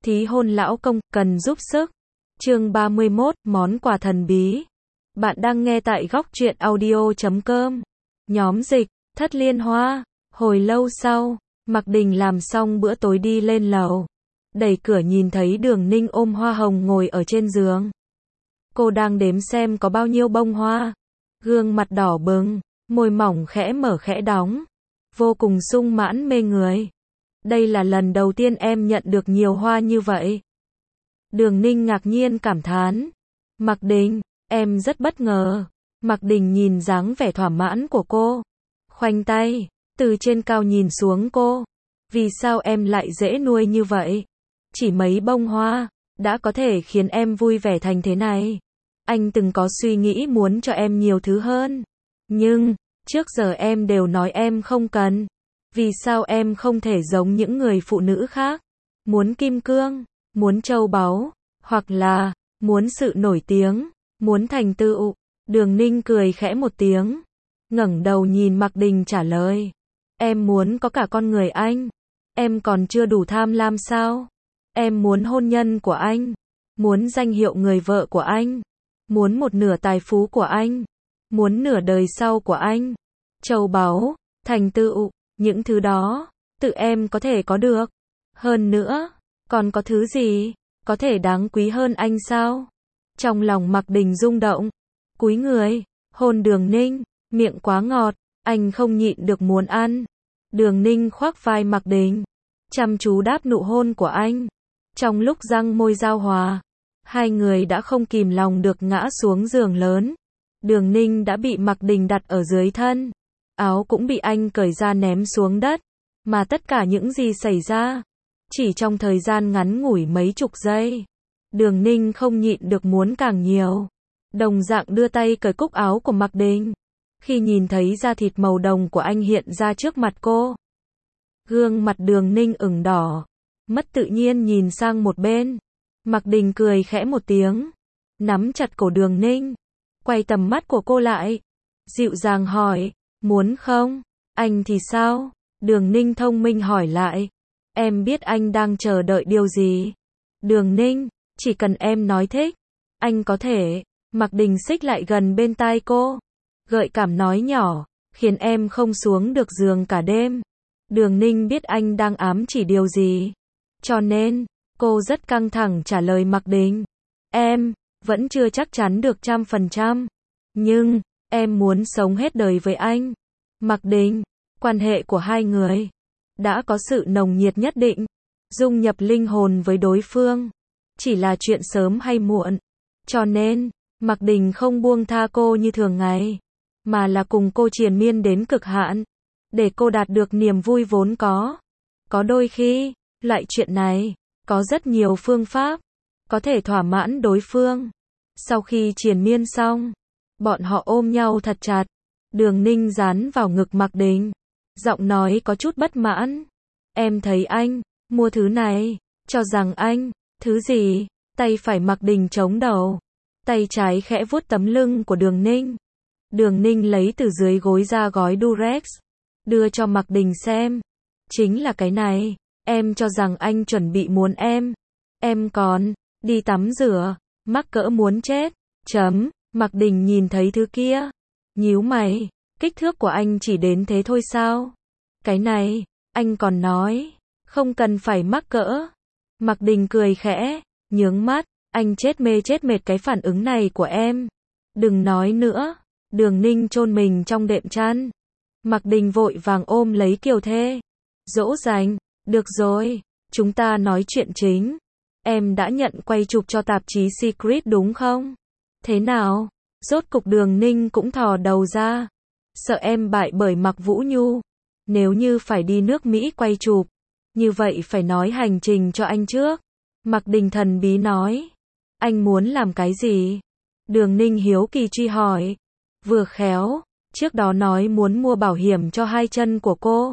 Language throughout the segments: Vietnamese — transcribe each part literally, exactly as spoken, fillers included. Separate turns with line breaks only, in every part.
Thí hôn lão công, cần giúp sức. Chương ba mươi mốt, món quà thần bí. Bạn đang nghe tại góc truyện audio chấm com. Nhóm dịch, Thất Liên Hoa. Hồi lâu sau, Mạc Đình làm xong bữa tối đi lên lầu. Đẩy cửa nhìn thấy Đường Ninh ôm hoa hồng ngồi ở trên giường. Cô đang đếm xem có bao nhiêu bông hoa. Gương mặt đỏ bừng, môi mỏng khẽ mở khẽ đóng. Vô cùng sung mãn mê người. Đây là lần đầu tiên em nhận được nhiều hoa như vậy. Đường Ninh ngạc nhiên cảm thán. Mạc Đình, em rất bất ngờ. Mạc Đình nhìn dáng vẻ thỏa mãn của cô. Khoanh tay, từ trên cao nhìn xuống cô. Vì sao em lại dễ nuôi như vậy? Chỉ mấy bông hoa, đã có thể khiến em vui vẻ thành thế này. Anh từng có suy nghĩ muốn cho em nhiều thứ hơn. Nhưng, trước giờ em đều nói em không cần. Vì sao em không thể giống những người phụ nữ khác? Muốn kim cương, muốn châu báu, hoặc là, muốn sự nổi tiếng, muốn thành tựu. Đường Ninh cười khẽ một tiếng. Ngẩng đầu nhìn Mạc Đình trả lời. Em muốn có cả con người anh. Em còn chưa đủ tham lam sao? Em muốn hôn nhân của anh. Muốn danh hiệu người vợ của anh. Muốn một nửa tài phú của anh. Muốn nửa đời sau của anh. Châu báu, thành tựu, những thứ đó, tự em có thể có được. Hơn nữa, còn có thứ gì, có thể đáng quý hơn anh sao? Trong lòng Mạc Đình rung động. Cúi người, hôn Đường Ninh, miệng quá ngọt, anh không nhịn được muốn ăn. Đường Ninh khoác vai Mạc Đình, chăm chú đáp nụ hôn của anh. Trong lúc răng môi giao hòa, hai người đã không kìm lòng được ngã xuống giường lớn. Đường Ninh đã bị Mạc Đình đặt ở dưới thân. Áo cũng bị anh cởi ra ném xuống đất. Mà tất cả những gì xảy ra, chỉ trong thời gian ngắn ngủi mấy chục giây. Đường Ninh không nhịn được muốn càng nhiều. Đồng dạng đưa tay cởi cúc áo của Mạc Đình. Khi nhìn thấy da thịt màu đồng của anh hiện ra trước mặt cô, gương mặt Đường Ninh ửng đỏ, mất tự nhiên nhìn sang một bên. Mạc Đình cười khẽ một tiếng, nắm chặt cổ Đường Ninh, quay tầm mắt của cô lại, dịu dàng hỏi, muốn không? Anh thì sao? Đường Ninh thông minh hỏi lại. Em biết anh đang chờ đợi điều gì. Đường Ninh, chỉ cần em nói thích, anh có thể. Mạc Đình xích lại gần bên tai cô, gợi cảm nói nhỏ, khiến em không xuống được giường cả đêm. Đường Ninh biết anh đang ám chỉ điều gì, cho nên, cô rất căng thẳng trả lời Mạc Đình. Em, vẫn chưa chắc chắn được trăm phần trăm. Nhưng, em muốn sống hết đời với anh. Mạc Đình, quan hệ của hai người đã có sự nồng nhiệt nhất định, dung nhập linh hồn với đối phương, chỉ là chuyện sớm hay muộn. Cho nên, Mạc Đình không buông tha cô như thường ngày, mà là cùng cô triền miên đến cực hạn, để cô đạt được niềm vui vốn có. Có đôi khi, loại chuyện này, có rất nhiều phương pháp, có thể thỏa mãn đối phương. Sau khi triền miên xong, bọn họ ôm nhau thật chặt. Đường Ninh dán vào ngực Mạc Đình, giọng nói có chút bất mãn. Em thấy anh, mua thứ này, cho rằng anh, thứ gì? Tay phải Mạc Đình chống đầu, tay trái khẽ vuốt tấm lưng của Đường Ninh. Đường Ninh lấy từ dưới gối ra gói Durex, đưa cho Mạc Đình xem. Chính là cái này, em cho rằng anh chuẩn bị muốn em. Em còn, đi tắm rửa, mắc cỡ muốn chết. Chấm, Mạc Đình nhìn thấy thứ kia, nhíu mày, kích thước của anh chỉ đến thế thôi sao? Cái này, anh còn nói, không cần phải mắc cỡ. Mạc Đình cười khẽ, nhướng mắt, anh chết mê chết mệt cái phản ứng này của em. Đừng nói nữa. Đường Ninh chôn mình trong đệm chăn. Mạc Đình vội vàng ôm lấy Kiều Thê. Dỗ dành, được rồi, chúng ta nói chuyện chính. Em đã nhận quay chụp cho tạp chí Secret đúng không? Thế nào? Rốt cục Đường Ninh cũng thò đầu ra. Sợ em bại bởi Mạc Vũ Nhu. Nếu như phải đi nước Mỹ quay chụp, như vậy phải nói hành trình cho anh trước. Mạc Đình thần bí nói. Anh muốn làm cái gì? Đường Ninh hiếu kỳ truy hỏi. Vừa khéo, trước đó nói muốn mua bảo hiểm cho hai chân của cô.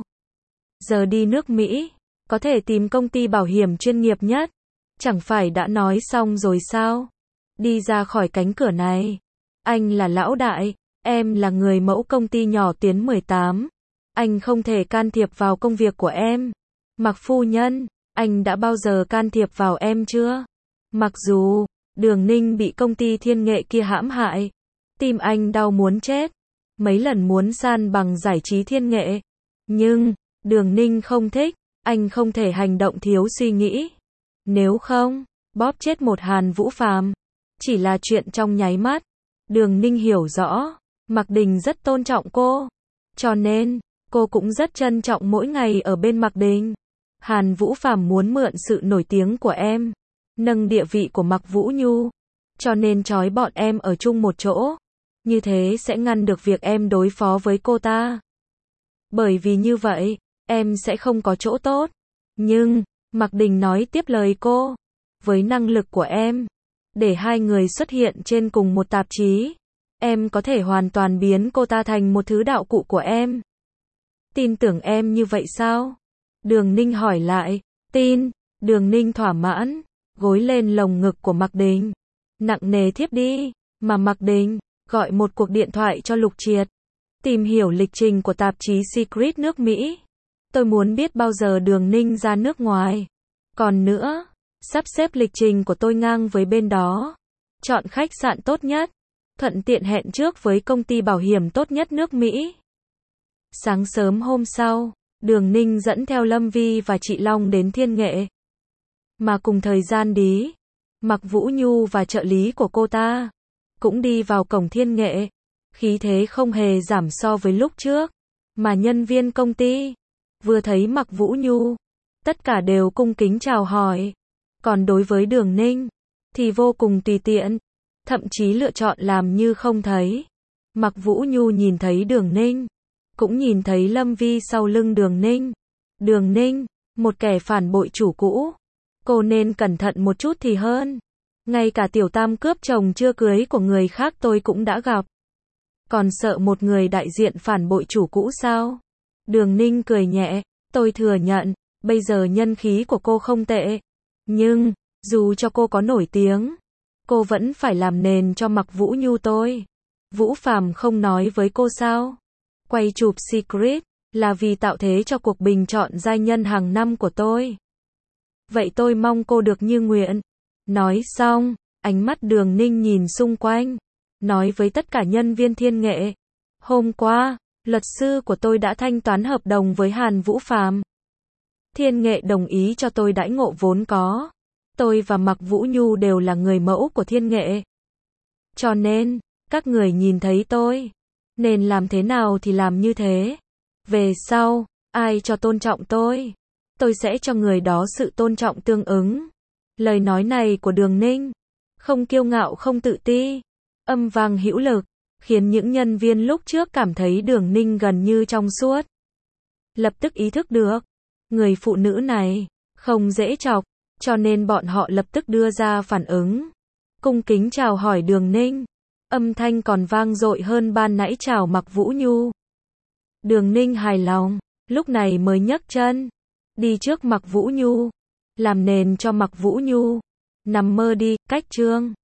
Giờ đi nước Mỹ, có thể tìm công ty bảo hiểm chuyên nghiệp nhất. Chẳng phải đã nói xong rồi sao? Đi ra khỏi cánh cửa này. Anh là lão đại, em là người mẫu công ty nhỏ Tiến mười tám. Anh không thể can thiệp vào công việc của em. Mạc phu nhân, anh đã bao giờ can thiệp vào em chưa? Mặc dù, Đường Ninh bị công ty Thiên Nghệ kia hãm hại, tim anh đau muốn chết, mấy lần muốn san bằng giải trí Thiên Nghệ. Nhưng, Đường Ninh không thích, anh không thể hành động thiếu suy nghĩ. Nếu không, bóp chết một Hàn Vũ Phàm chỉ là chuyện trong nháy mắt. Đường Ninh hiểu rõ, Mạc Đình rất tôn trọng cô. Cho nên, cô cũng rất trân trọng mỗi ngày ở bên Mạc Đình. Hàn Vũ Phàm muốn mượn sự nổi tiếng của em, nâng địa vị của Mạc Vũ Nhu. Cho nên trói bọn em ở chung một chỗ. Như thế sẽ ngăn được việc em đối phó với cô ta. Bởi vì như vậy, em sẽ không có chỗ tốt. Nhưng, Mạc Đình nói tiếp lời cô, với năng lực của em, để hai người xuất hiện trên cùng một tạp chí, em có thể hoàn toàn biến cô ta thành một thứ đạo cụ của em. Tin tưởng em như vậy sao? Đường Ninh hỏi lại. Tin. Đường Ninh thỏa mãn, gối lên lồng ngực của Mạc Đình. Nặng nề thiếp đi, mà Mạc Đình gọi một cuộc điện thoại cho Lục Triệt. Tìm hiểu lịch trình của tạp chí Secret nước Mỹ. Tôi muốn biết bao giờ Đường Ninh ra nước ngoài. Còn nữa, sắp xếp lịch trình của tôi ngang với bên đó. Chọn khách sạn tốt nhất. Thuận tiện hẹn trước với công ty bảo hiểm tốt nhất nước Mỹ. Sáng sớm hôm sau, Đường Ninh dẫn theo Lâm Vi và chị Long đến Thiên Nghệ. Mà cùng thời gian đi, Mạc Vũ Nhu và trợ lý của cô ta cũng đi vào cổng Thiên Nghệ. Khí thế không hề giảm so với lúc trước. Mà nhân viên công ty vừa thấy Mạc Vũ Nhu, tất cả đều cung kính chào hỏi. Còn đối với Đường Ninh thì vô cùng tùy tiện, thậm chí lựa chọn làm như không thấy. Mạc Vũ Nhu nhìn thấy Đường Ninh, cũng nhìn thấy Lâm Vi sau lưng Đường Ninh. Đường Ninh, một kẻ phản bội chủ cũ. Cô nên cẩn thận một chút thì hơn. Ngay cả tiểu tam cướp chồng chưa cưới của người khác tôi cũng đã gặp. Còn sợ một người đại diện phản bội chủ cũ sao? Đường Ninh cười nhẹ. Tôi thừa nhận, bây giờ nhân khí của cô không tệ. Nhưng, dù cho cô có nổi tiếng, cô vẫn phải làm nền cho Mạc Vũ Nhu tôi. Vũ Phàm không nói với cô sao? Quay chụp Secret là vì tạo thế cho cuộc bình chọn giai nhân hàng năm của tôi. Vậy tôi mong cô được như nguyện. Nói xong, ánh mắt Đường Ninh nhìn xung quanh, nói với tất cả nhân viên Thiên Nghệ. Hôm qua, luật sư của tôi đã thanh toán hợp đồng với Hàn Vũ Phàm. Thiên Nghệ đồng ý cho tôi đãi ngộ vốn có. Tôi và Mạc Vũ Nhu đều là người mẫu của Thiên Nghệ. Cho nên, các người nhìn thấy tôi, nên làm thế nào thì làm như thế. Về sau, ai cho tôn trọng tôi, tôi sẽ cho người đó sự tôn trọng tương ứng. Lời nói này của Đường Ninh, không kiêu ngạo không tự ti, âm vang hữu lực, khiến những nhân viên lúc trước cảm thấy Đường Ninh gần như trong suốt. Lập tức ý thức được, người phụ nữ này không dễ chọc, cho nên bọn họ lập tức đưa ra phản ứng. Cung kính chào hỏi Đường Ninh, âm thanh còn vang dội hơn ban nãy chào Mạc Vũ Nhu. Đường Ninh hài lòng, lúc này mới nhấc chân, đi trước Mạc Vũ Nhu, làm nền cho Mạc Vũ Nhu. Nằm mơ đi, cách chương.